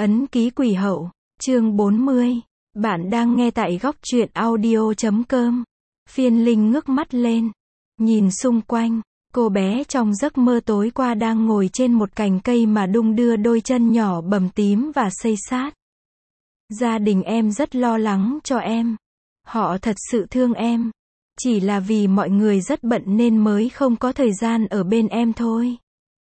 Ấn ký quỷ hậu, chương 40. Bạn đang nghe tại góc truyện audio.com. Phiên Linh ngước mắt lên, nhìn xung quanh. Cô bé trong giấc mơ tối qua đang ngồi trên một cành cây mà đung đưa đôi chân nhỏ bầm tím và xây xát. Gia đình em rất lo lắng cho em. Họ thật sự thương em. Chỉ là vì mọi người rất bận nên mới không có thời gian ở bên em thôi.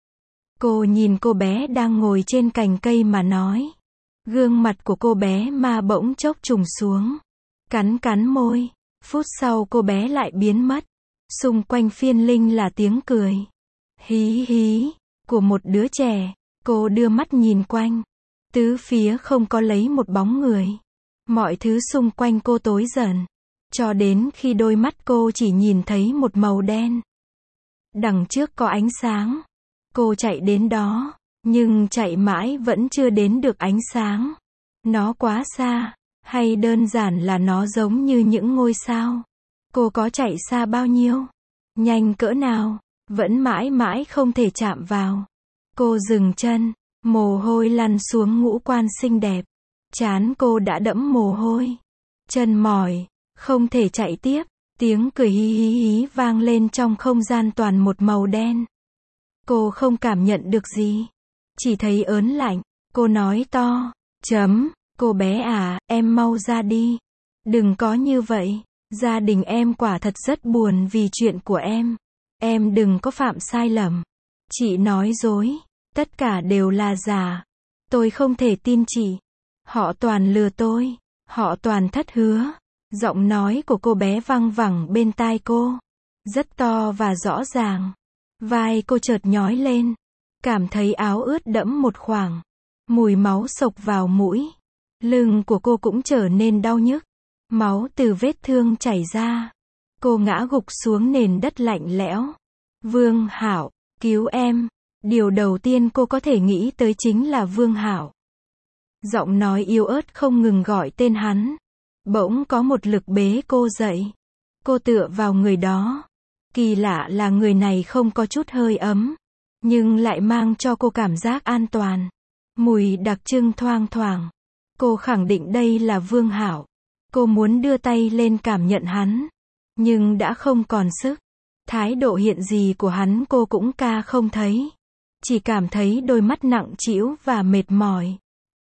Cô nhìn cô bé đang ngồi trên cành cây mà nói. Gương mặt của cô bé mà bỗng chốc trùng xuống. Cắn môi. Phút sau cô bé lại biến mất. Xung quanh Phiên Linh là tiếng cười. Hí hí. Của một đứa trẻ. Cô đưa mắt nhìn quanh. Tứ phía không có lấy một bóng người. Mọi thứ xung quanh cô tối dần. Cho đến khi đôi mắt cô chỉ nhìn thấy một màu đen. Đằng trước có ánh sáng. Cô chạy đến đó. Nhưng chạy mãi vẫn chưa đến được ánh sáng. Nó quá xa. Hay đơn giản là nó giống như những ngôi sao. Cô có chạy xa bao nhiêu? Nhanh cỡ nào? Vẫn mãi mãi không thể chạm vào. Cô dừng chân. Mồ hôi lăn xuống ngũ quan xinh đẹp. Trán cô đã đẫm mồ hôi. Chân mỏi. Không thể chạy tiếp. Tiếng cười hí hí hí vang lên trong không gian toàn một màu đen. Cô không cảm nhận được gì. Chỉ thấy ớn lạnh. Cô nói to. Cô bé à, em mau ra đi. Đừng có như vậy. Gia đình em quả thật rất buồn vì chuyện của em. Em đừng có phạm sai lầm. Chị nói dối. Tất cả đều là giả. Tôi không thể tin chị. Họ toàn lừa tôi. Họ toàn thất hứa. Giọng nói của cô bé văng vẳng bên tai cô. Rất to và rõ ràng. Vai cô chợt nhói lên. Cảm thấy áo ướt đẫm một khoảng. Mùi máu xộc vào mũi. Lưng của cô cũng trở nên đau nhức. Máu từ vết thương chảy ra. Cô ngã gục xuống nền đất lạnh lẽo. Vương Hạo, cứu em. Điều đầu tiên cô có thể nghĩ tới chính là Vương Hạo. Giọng nói yếu ớt không ngừng gọi tên hắn. Bỗng có một lực bế cô dậy. Cô tựa vào người đó. Kỳ lạ là người này không có chút hơi ấm. Nhưng lại mang cho cô cảm giác an toàn. Mùi đặc trưng thoang thoảng. Cô khẳng định đây là Vương Hạo. Cô muốn đưa tay lên cảm nhận hắn. Nhưng đã không còn sức. Thái độ hiện gì của hắn cô cũng không thấy. Chỉ cảm thấy đôi mắt nặng trĩu và mệt mỏi.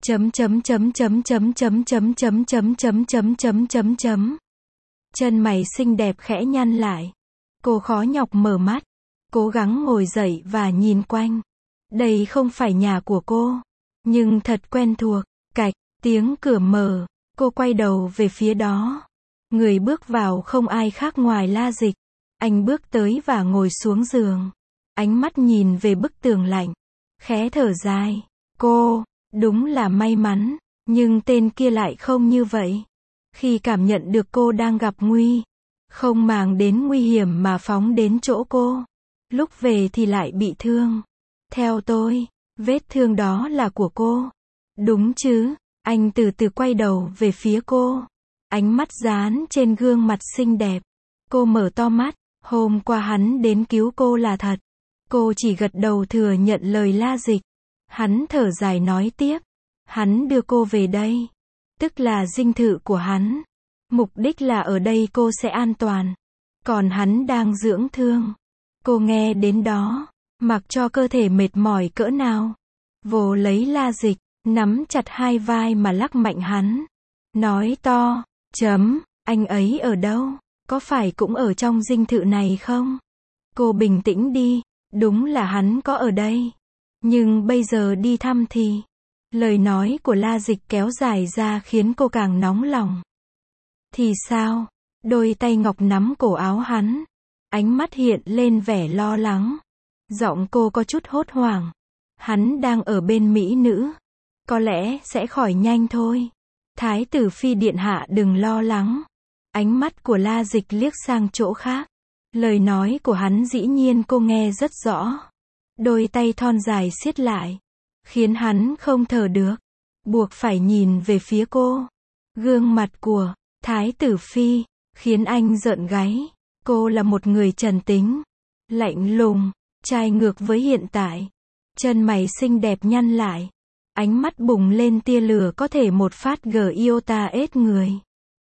Chân mày xinh đẹp khẽ nhăn lại. Cô khó nhọc mở mắt. Cố gắng ngồi dậy và nhìn quanh. Đây không phải nhà của cô. Nhưng thật quen thuộc. Cạch, tiếng cửa mở. Cô quay đầu về phía đó. Người bước vào không ai khác ngoài La Dịch. Anh bước tới và ngồi xuống giường. Ánh mắt nhìn về bức tường lạnh. Khẽ thở dài. Cô, đúng là may mắn. Nhưng tên kia lại không như vậy. Khi cảm nhận được cô đang gặp nguy. Không màng đến nguy hiểm mà phóng đến chỗ cô. Lúc về thì lại bị thương. Theo tôi, vết thương đó là của cô. Đúng chứ? Anh từ từ quay đầu về phía cô. Ánh mắt dán trên gương mặt xinh đẹp. Cô mở to mắt. Hôm qua hắn đến cứu cô là thật. Cô chỉ gật đầu thừa nhận lời La Dịch. Hắn thở dài nói tiếp. Hắn đưa cô về đây. Tức là dinh thự của hắn. Mục đích là ở đây cô sẽ an toàn. Còn hắn đang dưỡng thương. Cô nghe đến đó. Mặc cho cơ thể mệt mỏi cỡ nào. Vồ lấy La Dịch. Nắm chặt hai vai mà lắc mạnh hắn. Nói to. Anh ấy ở đâu? Có phải cũng ở trong dinh thự này không? Cô bình tĩnh đi. Đúng là hắn có ở đây. Nhưng bây giờ đi thăm thì. Lời nói của La Dịch kéo dài ra khiến cô càng nóng lòng. Thì sao? Đôi tay ngọc nắm cổ áo hắn. Ánh mắt hiện lên vẻ lo lắng. Giọng cô có chút hốt hoảng. Hắn đang ở bên mỹ nữ. Có lẽ sẽ khỏi nhanh thôi. Thái tử phi điện hạ đừng lo lắng. Ánh mắt của La Dịch liếc sang chỗ khác. Lời nói của hắn dĩ nhiên cô nghe rất rõ. Đôi tay thon dài siết lại. Khiến hắn không thở được. Buộc phải nhìn về phía cô. Gương mặt của Thái tử phi khiến anh rợn gáy. Cô là một người trần tính. Lạnh lùng. Trai ngược với hiện tại. Chân mày xinh đẹp nhăn lại. Ánh mắt bùng lên tia lửa có thể một phát iota ết người.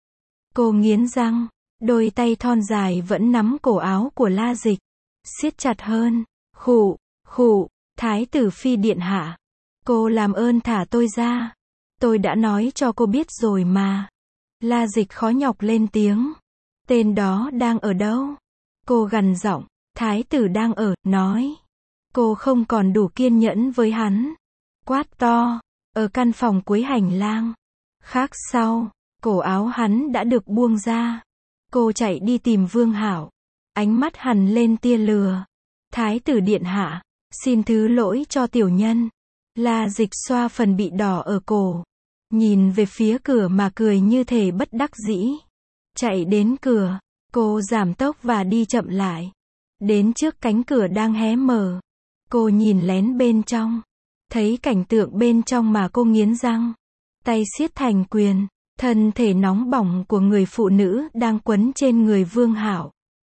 Cô nghiến răng, đôi tay thon dài vẫn nắm cổ áo của La Dịch, siết chặt hơn. Khụ, khụ, Thái tử phi điện hạ. Cô làm ơn thả tôi ra. Tôi đã nói cho cô biết rồi mà. La Dịch khó nhọc lên tiếng. Tên đó đang ở đâu? Cô gằn giọng. Thái tử đang ở, nói. Cô không còn đủ kiên nhẫn với hắn. Quát to. Ở căn phòng cuối hành lang. Khác sau, cổ áo hắn đã được buông ra. Cô chạy đi tìm Vương Hạo. Ánh mắt hằn lên tia lửa. Thái tử điện hạ, xin thứ lỗi cho tiểu nhân. La Dịch xoa phần bị đỏ ở cổ. Nhìn về phía cửa mà cười như thể bất đắc dĩ. Chạy đến cửa, cô giảm tốc và đi chậm lại. Đến trước cánh cửa đang hé mở. Cô nhìn lén bên trong. Thấy cảnh tượng bên trong mà cô nghiến răng. Tay siết thành quyền. Thân thể nóng bỏng của người phụ nữ đang quấn trên người Vương Hạo.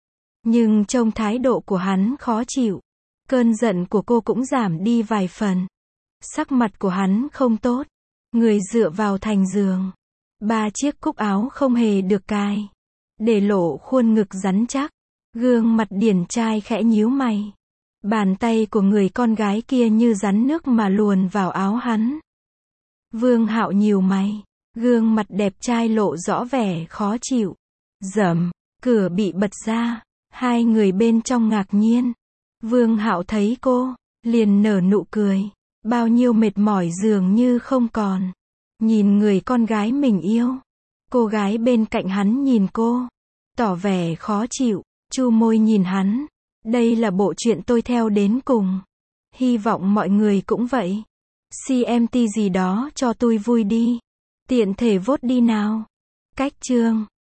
Nhưng trông thái độ của hắn khó chịu. Cơn giận của cô cũng giảm đi vài phần. Sắc mặt của hắn không tốt. Người dựa vào thành giường. 3 chiếc cúc áo không hề được cài. Để lộ khuôn ngực rắn chắc. Gương mặt điển trai khẽ nhíu mày. Bàn tay của người con gái kia như rắn nước mà luồn vào áo hắn. Vương Hạo nhíu mày. Gương mặt đẹp trai lộ rõ vẻ khó chịu. Rầm, cửa bị bật ra. Hai người bên trong ngạc nhiên. Vương Hạo thấy cô, liền nở nụ cười. Bao nhiêu mệt mỏi dường như không còn. Nhìn người con gái mình yêu. Cô gái bên cạnh hắn nhìn cô. Tỏ vẻ khó chịu, chu môi nhìn hắn. Đây là bộ truyện tôi theo đến cùng. Hy vọng mọi người cũng vậy. CMT gì đó cho tôi vui đi. Tiện thể vote đi nào. Cách chương